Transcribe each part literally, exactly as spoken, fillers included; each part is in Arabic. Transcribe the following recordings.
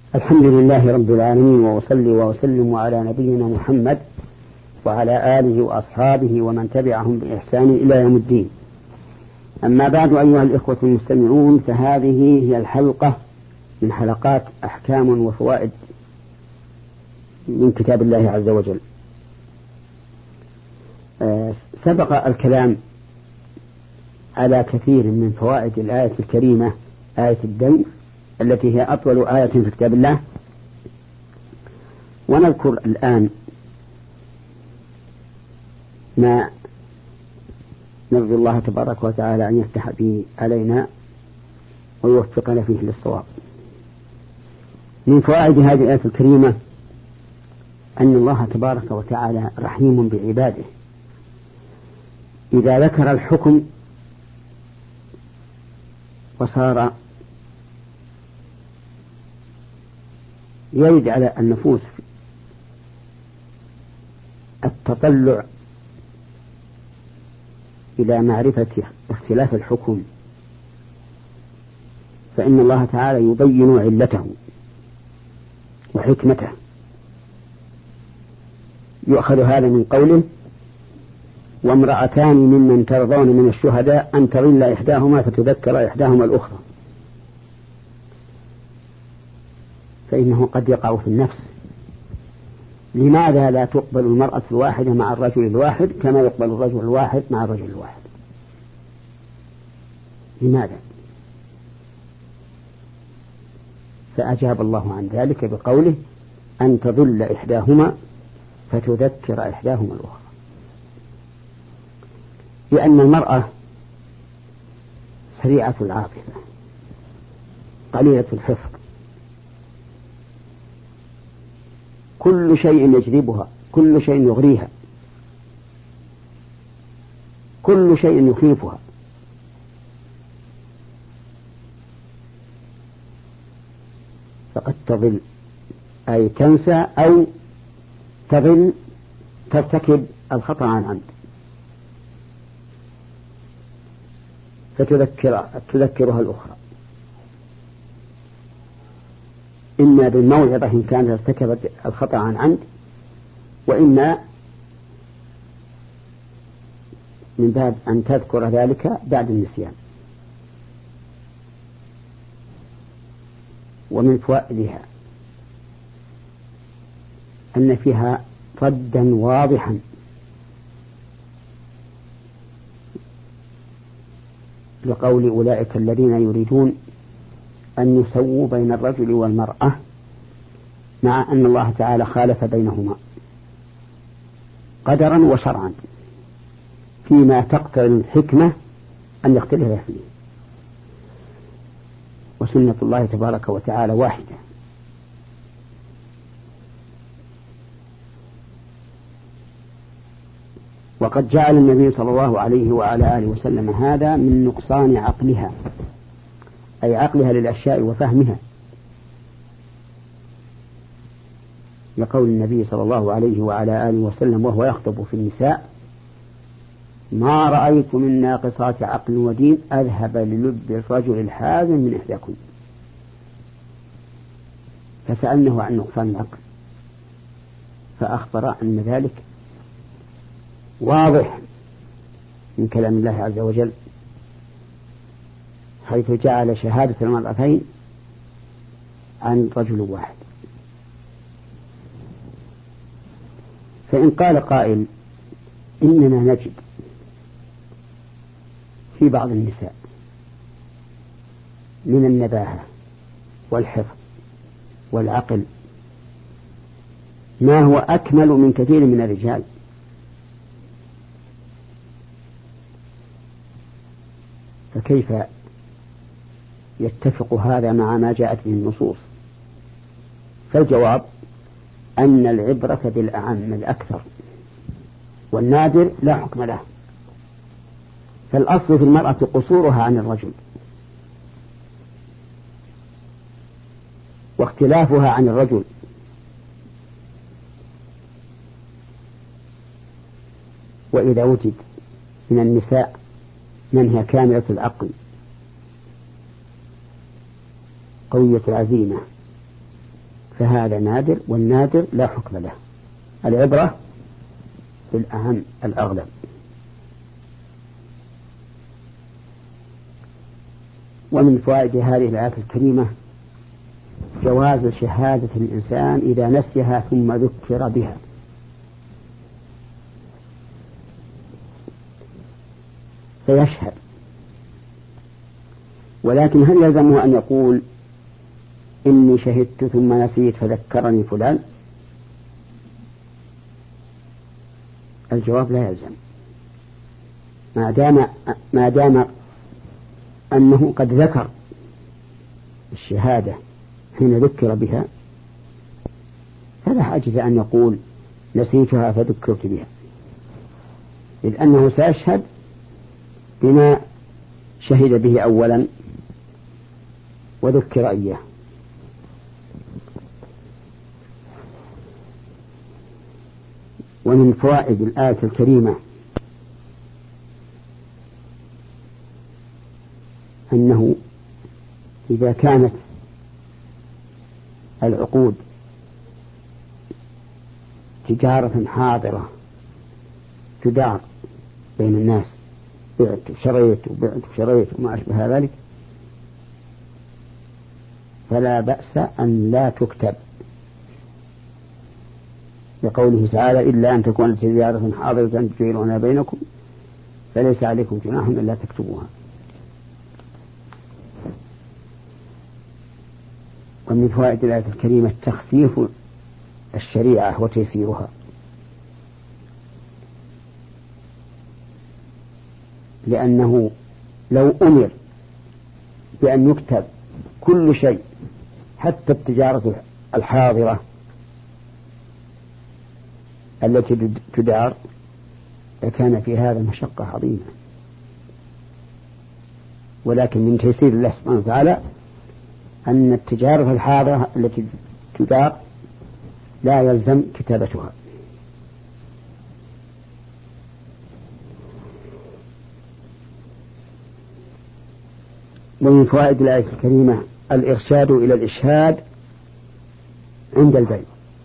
الحمد لله رب العالمين، وأصلي وأسلم على نبينا محمد وعلى آله وأصحابه ومن تبعهم بإحسان إلى يوم الدين. أما بعد، أيها الإخوة المستمعون، فهذه هي الحلقة من حلقات أحكام وفوائد من كتاب الله عز وجل. سبق الكلام على كثير من فوائد الآية الكريمة، آية الدين التي هي أطول آية في كتاب الله، ونذكر الآن ما نرجو الله تبارك وتعالى أن يفتح به علينا ويوفقنا فيه للصواب. من فوائد هذه الآية الكريمة أن الله تبارك وتعالى رحيم بعباده. إذا ذكر الحكم وصار يرد على النفوس التطلع إلى معرفة اختلاف الحكم، فإن الله تعالى يبين علته وحكمته. يؤخذ هذا من قوله: وامرأتان ممن ترضون من الشهداء أن تضل إحداهما فتذكر إحداهما الأخرى. فإنه قد يقع في النفس: لماذا لا تقبل المرأة الواحدة مع الرجل الواحد كما يقبل الرجل الواحد مع الرجل الواحد؟ لماذا؟ فأجاب الله عن ذلك بقوله: أن تضل إحداهما فتذكر إحداهما الأخرى. لأن المرأة سريعة العاطفة قليلة الحفظ، كل شيء يجذبها، كل شيء يغريها، كل شيء يخيفها. فقد تضل أي تنسى أو تضل ترتكب الخطأ عن عمد، فتذكر تذكرها الأخرى، إما بالموعظة إن كانت ارتكبت الخطأ عن عمد، وإما من باب أن تذكر ذلك بعد النسيان. ومن فوائدها أن فيها ردا واضحا لقول أولئك الذين يريدون أن يسووا بين الرجل والمرأة، مع أن الله تعالى خالف بينهما قدرا وشرعا فيما تقتضي الحكمة أن يختلف فيه، وسنة الله تبارك وتعالى واحدة. وقد جعل النبي صلى الله عليه وعلى آله وسلم هذا من نقصان عقلها، أي عقلها للأشياء وفهمها، لقول النبي صلى الله عليه وعلى آله وسلم وهو يخطب في النساء: ما رأيت من ناقصات عقل ودين أذهب للب الرجل الحازم من إحداكم. فسألناه عن نقصان العقل، فأخبر أن ذلك واضح من كلام الله عز وجل، حيث جعل شهادة المرأتين عن رجل واحد. فإن قال قائل: إننا نجد في بعض النساء من النباهة والحفظ والعقل ما هو أكمل من كثير من الرجال، فكيف يتفق هذا مع ما جاءت به النصوص؟ فالجواب أن العبرة بالأعم الأكثر، والنادر لا حكم له. فالأصل في المرأة قصورها عن الرجل، واختلافها عن الرجل، وإذا وجد من النساء من هي كاملة العقل قوية العزيمة فهذا نادر، والنادر لا حكم له، العبرة بالأهم الأغلب. ومن فوائد هذه الآية الكريمة جواز شهادة الإنسان إذا نسيها ثم ذكر بها. فيشهد، ولكن هل يلزمه أن يقول إني شهدت ثم نسيت فذكرني فلان؟ الجواب لا يلزم، ما دام ما دام أنه قد ذكر الشهادة حين ذكر بها، فلا حاجة أن يقول نسيتها فذكرت بها، لأنه سيشهد بما شهد به أولا وذكر إياه. ومن فوائد الآية الكريمة أنه إذا كانت العقود تجارة حاضرة تدار بين الناس، بعت وشريت وبعت وشريت وما أشبه ذلك، فلا بأس أن لا تكتب، لقوله تعالى إلا أن تكون تجارة حاضرة تجيرونها بينكم فليس عليكم جناح إلا تكتبوها. ومن فوائد الآية الكريمة تخفيف الشريعة وتيسيرها، لأنه لو أمر بأن يكتب كل شيء حتى التجارة الحاضرة التي تدار لكان في هذا مشقة عظيمة، ولكن من تيسير الله سبحانه وتعالى أن التجارة الحاضرة التي تدار لا يلزم كتابتها. ومن فوائد الآية الكريمة الإرشاد إلى الإشهاد عند البيع،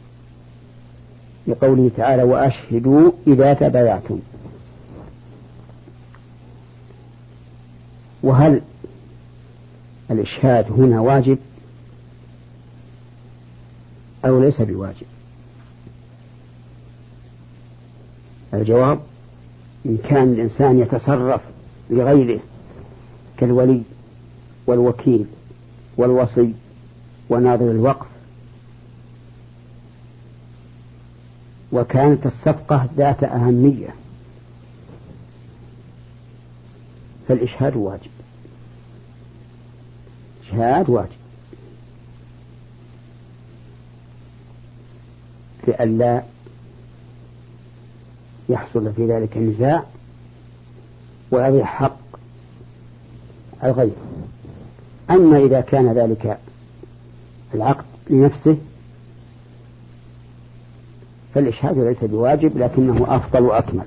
لقوله تعالى وأشهدوا إذا تبايعتم. وهل الإشهاد هنا واجب أو ليس بواجب؟ الجواب إن كان الإنسان يتصرف لغيره كالولي والوكيل والوصي وناظر الوقف، وكانت الصفقة ذات أهمية، فالإشهاد واجب، إشهاد واجب لئلا يحصل في ذلك نزاع ويضيع حق الغير. أما إذا كان ذلك العقد لنفسه فالإشهاد ليس بواجب، لكنه أفضل وأكمل.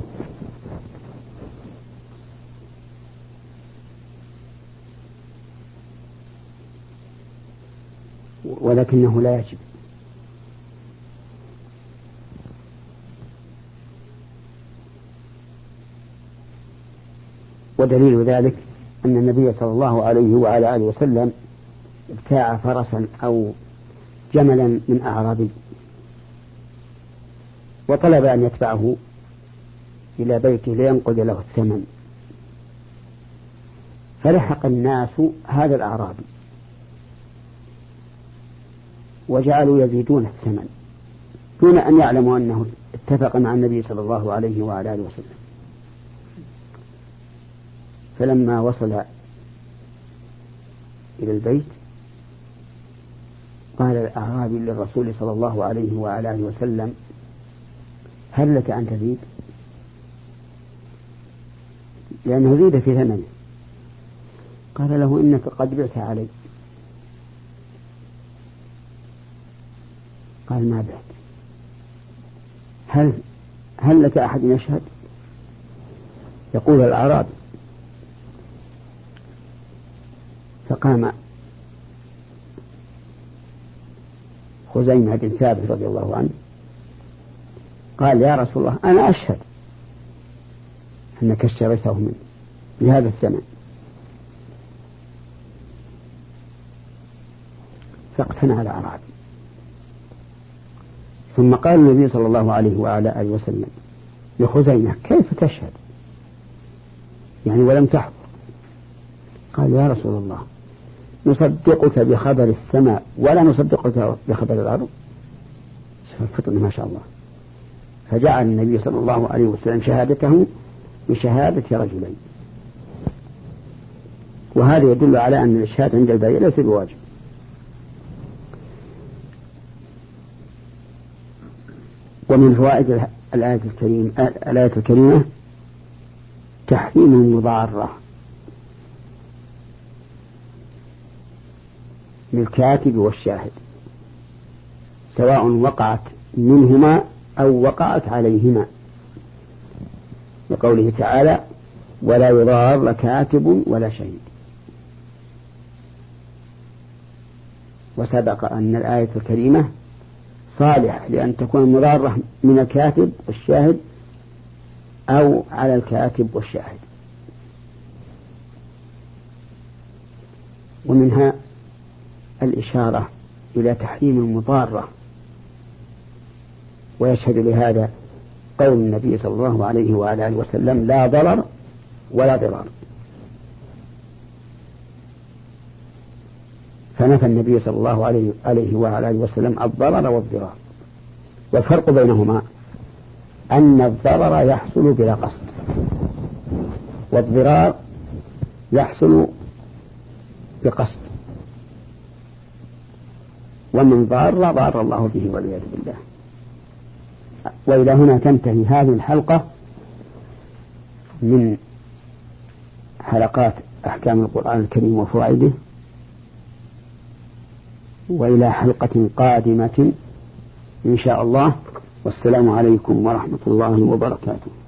ولكنه لا يجب. ودليل ذلك أن النبي صلى الله عليه وعلى آله وسلم ابتاع فرسا أو جملا من أعرابي وطلب أن يتبعه إلى بيته لينقذ له الثمن، فلحق الناس هذا الأعرابي وجعلوا يزيدون الثمن دون أن يعلموا أنه اتفق مع النبي صلى الله عليه وعلى آله وسلم. فلما وصل إلى البيت قال الأعرابي للرسول صلى الله عليه وعلى آله وسلم هل لك أن تزيد؟ لأنه زيد في ثمنه. قال له إنك قد بعت علي. قال ما بعت. هل هل لك أحد يشهد؟ يقول الأعرابي. فقام خزيمة بن ثابت رضي الله عنه قال يا رسول الله أنا أشهد أنك اشتريته منه بهذا الثمن، فاقتنع الأعرابي. ثم قال النبي صلى الله عليه وعلى آله وسلم لخزيمة كيف تشهد يعني ولم تحضر؟ قال يا رسول الله نصدقك بخبر السماء ولا نصدقك بخبر الأرض؟ الفطن ما شاء الله. فجعل النبي صلى الله عليه وسلم شهادته بشهادة رجلين، وهذا يدل على أن الإشهاد عند البيع ليس بواجب. ومن فوائد الآية الكريمة الآية الكريمة تحريم المضارة للكاتب والشاهد سواء وقعت منهما أو وقعت عليهما، لقوله تعالى ولا يضار كاتب ولا شهيد. وسبق أن الآية الكريمة صالحة لأن تكون المضارة من الكاتب والشاهد أو على الكاتب والشاهد. ومنها الإشارة إلى تحريم المضارة، ويشهد لهذا قول النبي صلى الله عليه وعلى آله وسلم لا ضرر ولا ضرار. فنفى النبي صلى الله عليه وعلى آله وسلم الضرر والضرار. والفرق بينهما أن الضرر يحصل بلا قصد والضرار يحصل بقصد، ومن ضار ضار الله به والعياذ بالله. وإلى هنا تنتهي هذه الحلقة من حلقات أحكام القرآن الكريم وفوائده، وإلى حلقة قادمة إن شاء الله، والسلام عليكم ورحمة الله وبركاته.